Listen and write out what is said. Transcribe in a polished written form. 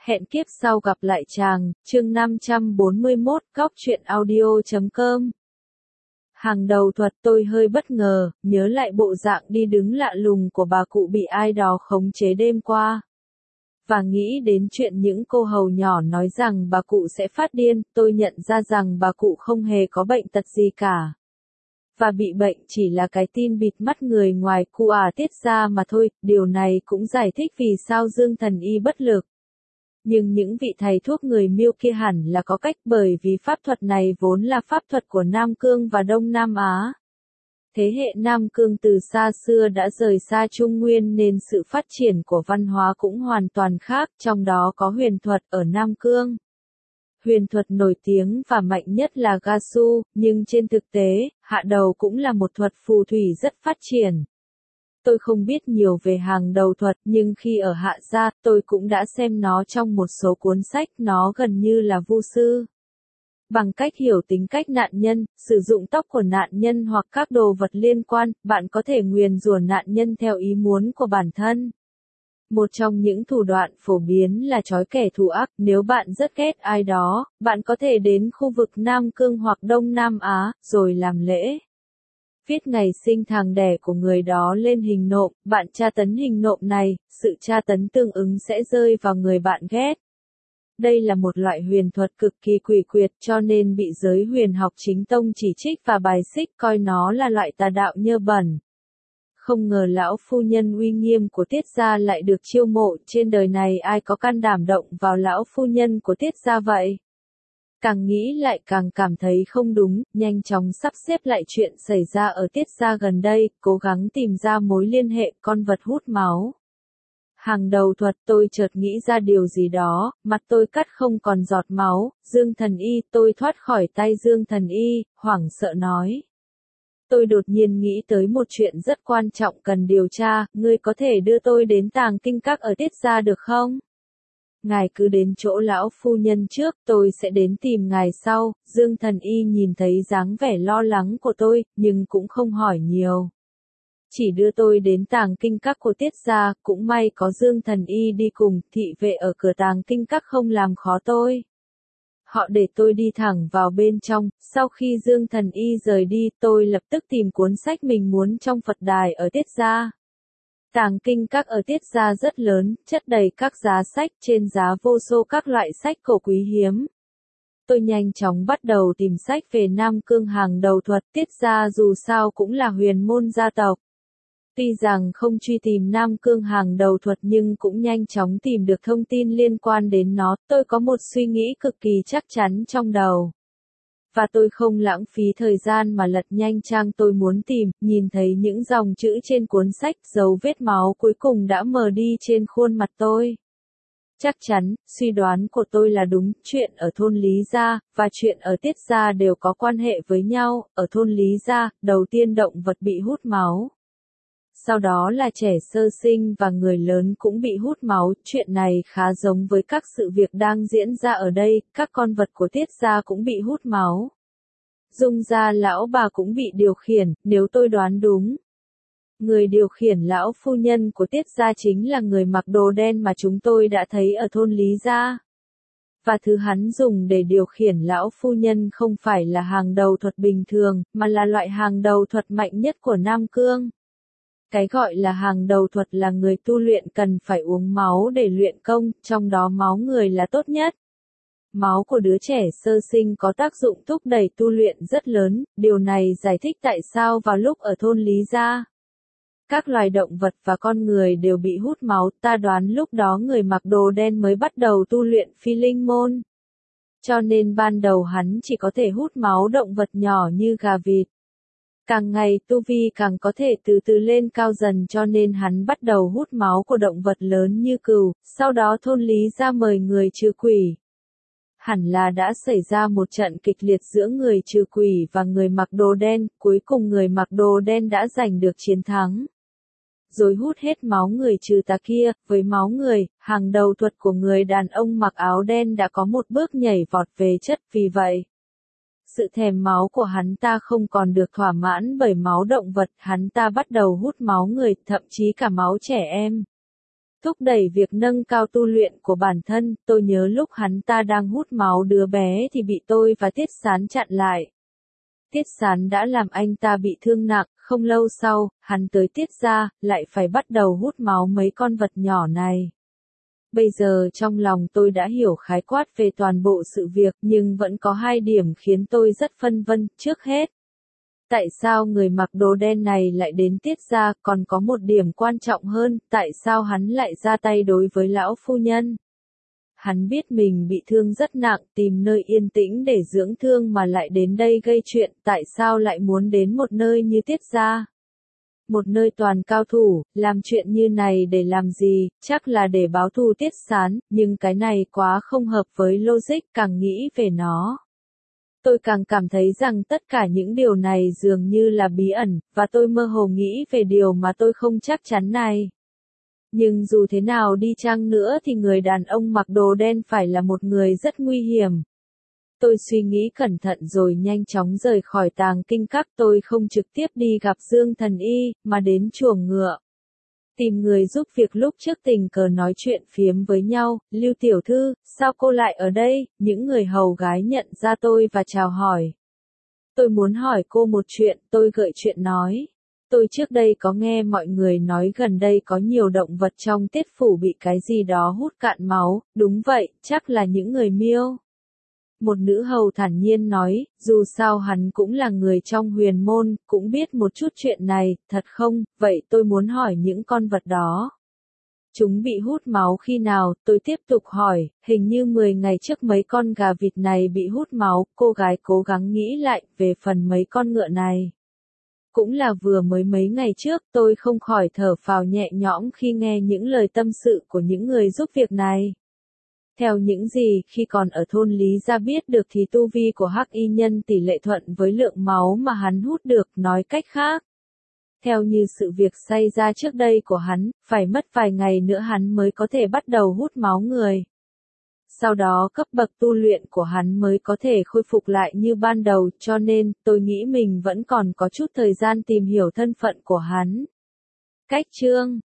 Hẹn kiếp sau gặp lại chàng, chương 541, góc truyện audio.com. Hàng đầu thuật tôi hơi bất ngờ, nhớ lại bộ dạng đi đứng lạ lùng của bà cụ bị ai đó khống chế đêm qua. Và nghĩ đến chuyện những cô hầu nhỏ nói rằng bà cụ sẽ phát điên, tôi nhận ra rằng bà cụ không hề có bệnh tật gì cả. Và bị bệnh chỉ là cái tin bịt mắt người ngoài cu Tiết Gia mà thôi, điều này cũng giải thích vì sao Dương Thần Y bất lực. Nhưng những vị thầy thuốc người Miêu kia hẳn là có cách, bởi vì pháp thuật này vốn là pháp thuật của Nam Cương và Đông Nam Á. Thế hệ Nam Cương từ xa xưa đã rời xa Trung Nguyên nên sự phát triển của văn hóa cũng hoàn toàn khác, trong đó có huyền thuật ở Nam Cương. Huyền thuật nổi tiếng và mạnh nhất là Gasu, nhưng trên thực tế, hạ đầu cũng là một thuật phù thủy rất phát triển. Tôi không biết nhiều về hàng đầu thuật, nhưng khi ở Hạ Gia, tôi cũng đã xem nó trong một số cuốn sách, nó gần như là vu sư. Bằng cách hiểu tính cách nạn nhân, sử dụng tóc của nạn nhân hoặc các đồ vật liên quan, bạn có thể nguyền rủa nạn nhân theo ý muốn của bản thân. Một trong những thủ đoạn phổ biến là trói kẻ thù ác, nếu bạn rất ghét ai đó, bạn có thể đến khu vực Nam Cương hoặc Đông Nam Á, rồi làm lễ. Viết ngày sinh tháng đẻ của người đó lên hình nộm, bạn tra tấn hình nộm này, sự tra tấn tương ứng sẽ rơi vào người bạn ghét. Đây là một loại huyền thuật cực kỳ quỷ quyệt cho nên bị giới huyền học chính tông chỉ trích và bài xích, coi nó là loại tà đạo nhơ bẩn. Không ngờ lão phu nhân uy nghiêm của Tiết Gia lại được chiêu mộ, trên đời này ai có can đảm động vào lão phu nhân của Tiết Gia vậy? Càng nghĩ lại càng cảm thấy không đúng, nhanh chóng sắp xếp lại chuyện xảy ra ở Tiết Gia gần đây, cố gắng tìm ra mối liên hệ con vật hút máu. Hàng đầu thuật tôi chợt nghĩ ra điều gì đó, mặt tôi cắt không còn giọt máu, Dương Thần Y, tôi thoát khỏi tay Dương Thần Y, hoảng sợ nói. Tôi đột nhiên nghĩ tới một chuyện rất quan trọng cần điều tra, ngươi có thể đưa tôi đến tàng kinh các ở Tiết Gia được không? Ngài cứ đến chỗ lão phu nhân trước, tôi sẽ đến tìm ngài sau. Dương Thần Y nhìn thấy dáng vẻ lo lắng của tôi, nhưng cũng không hỏi nhiều. Chỉ đưa tôi đến tàng kinh các của Tiết Gia, cũng may có Dương Thần Y đi cùng, thị vệ ở cửa tàng kinh các không làm khó tôi. Họ để tôi đi thẳng vào bên trong, sau khi Dương Thần Y rời đi, tôi lập tức tìm cuốn sách mình muốn trong Phật đài ở Tiết Gia. Tàng kinh các ở Tiết Gia rất lớn, chất đầy các giá sách, trên giá vô số các loại sách cổ quý hiếm. Tôi nhanh chóng bắt đầu tìm sách về Nam Cương hàng đầu thuật. Tiết Gia dù sao cũng là huyền môn gia tộc. Tuy rằng không truy tìm Nam Cương hàng đầu thuật nhưng cũng nhanh chóng tìm được thông tin liên quan đến nó. Tôi có một suy nghĩ cực kỳ chắc chắn trong đầu. Và tôi không lãng phí thời gian mà lật nhanh trang tôi muốn tìm, nhìn thấy những dòng chữ trên cuốn sách, dấu vết máu cuối cùng đã mờ đi trên khuôn mặt tôi. Chắc chắn, suy đoán của tôi là đúng, chuyện ở thôn Lý Gia, và chuyện ở Tiết Gia đều có quan hệ với nhau. Ở thôn Lý Gia, đầu tiên động vật bị hút máu. Sau đó là trẻ sơ sinh và người lớn cũng bị hút máu, chuyện này khá giống với các sự việc đang diễn ra ở đây, các con vật của Tiết Gia cũng bị hút máu. Dung Gia lão bà cũng bị điều khiển, nếu tôi đoán đúng. Người điều khiển lão phu nhân của Tiết Gia chính là người mặc đồ đen mà chúng tôi đã thấy ở thôn Lý Gia. Và thứ hắn dùng để điều khiển lão phu nhân không phải là hàng đầu thuật bình thường, mà là loại hàng đầu thuật mạnh nhất của Nam Cương. Cái gọi là hàng đầu thuật là người tu luyện cần phải uống máu để luyện công, trong đó máu người là tốt nhất. Máu của đứa trẻ sơ sinh có tác dụng thúc đẩy tu luyện rất lớn, điều này giải thích tại sao vào lúc ở thôn Lý Gia, các loài động vật và con người đều bị hút máu, ta đoán lúc đó người mặc đồ đen mới bắt đầu tu luyện phi linh môn. Cho nên ban đầu hắn chỉ có thể hút máu động vật nhỏ như gà vịt. Càng ngày tu vi càng có thể từ từ lên cao dần cho nên hắn bắt đầu hút máu của động vật lớn như cừu, sau đó thôn Lý Gia mời người trừ quỷ. Hẳn là đã xảy ra một trận kịch liệt giữa người trừ quỷ và người mặc đồ đen, cuối cùng người mặc đồ đen đã giành được chiến thắng. Rồi hút hết máu người trừ tà kia, với máu người, hàng đầu thuật của người đàn ông mặc áo đen đã có một bước nhảy vọt về chất, vì vậy. Sự thèm máu của hắn ta không còn được thỏa mãn bởi máu động vật, hắn ta bắt đầu hút máu người, thậm chí cả máu trẻ em. thúc đẩy việc nâng cao tu luyện của bản thân. Tôi nhớ lúc hắn ta đang hút máu đứa bé thì bị tôi và Tiết Sán chặn lại. Tiết Sán đã làm anh ta bị thương nặng, không lâu sau, hắn tới Tiết gia, lại phải bắt đầu hút máu mấy con vật nhỏ này. Bây giờ trong lòng tôi đã hiểu khái quát về toàn bộ sự việc, nhưng vẫn có hai điểm khiến tôi rất phân vân. Trước hết, tại sao người mặc đồ đen này lại đến Tiết gia, còn có một điểm quan trọng hơn, tại sao hắn lại ra tay đối với lão phu nhân? Hắn biết mình bị thương rất nặng, tìm nơi yên tĩnh để dưỡng thương mà lại đến đây gây chuyện, tại sao lại muốn đến một nơi như Tiết gia? Một nơi toàn cao thủ, làm chuyện như này để làm gì, chắc là để báo thù Tiết Sán, nhưng cái này quá không hợp với logic, càng nghĩ về nó. Tôi càng cảm thấy rằng tất cả những điều này dường như là bí ẩn, và tôi mơ hồ nghĩ về điều mà tôi không chắc chắn này. Nhưng dù thế nào đi chăng nữa thì người đàn ông mặc đồ đen phải là một người rất nguy hiểm. Tôi suy nghĩ cẩn thận rồi nhanh chóng rời khỏi tàng kinh các. Tôi không trực tiếp đi gặp Dương Thần Y, mà đến chuồng ngựa. Tìm người giúp việc lúc trước tình cờ nói chuyện phiếm với nhau. Lưu tiểu thư, sao cô lại ở đây? Những người hầu gái nhận ra tôi và chào hỏi. Tôi muốn hỏi cô một chuyện, tôi gợi chuyện nói. Tôi trước đây có nghe mọi người nói gần đây có nhiều động vật trong Tiết phủ bị cái gì đó hút cạn máu. Đúng vậy, chắc là những người Miêu. Một nữ hầu thản nhiên nói, dù sao hắn cũng là người trong huyền môn, cũng biết một chút chuyện này, thật không? Vậy tôi muốn hỏi những con vật đó. Chúng bị hút máu khi nào? Tôi tiếp tục hỏi, hình như 10 ngày trước mấy con gà vịt này bị hút máu. Cô gái cố gắng nghĩ lại về phần mấy con ngựa này. Cũng là vừa mới mấy ngày trước. Tôi không khỏi thở phào nhẹ nhõm khi nghe những lời tâm sự của những người giúp việc này. Theo những gì khi còn ở thôn Lý Gia biết được thì tu vi của Hắc Y Nhân tỷ lệ thuận với lượng máu mà hắn hút được, nói cách khác. Theo như sự việc xảy ra trước đây của hắn, phải mất vài ngày nữa hắn mới có thể bắt đầu hút máu người. Sau đó cấp bậc tu luyện của hắn mới có thể khôi phục lại như ban đầu, cho nên tôi nghĩ mình vẫn còn có chút thời gian tìm hiểu thân phận của hắn. Cách chương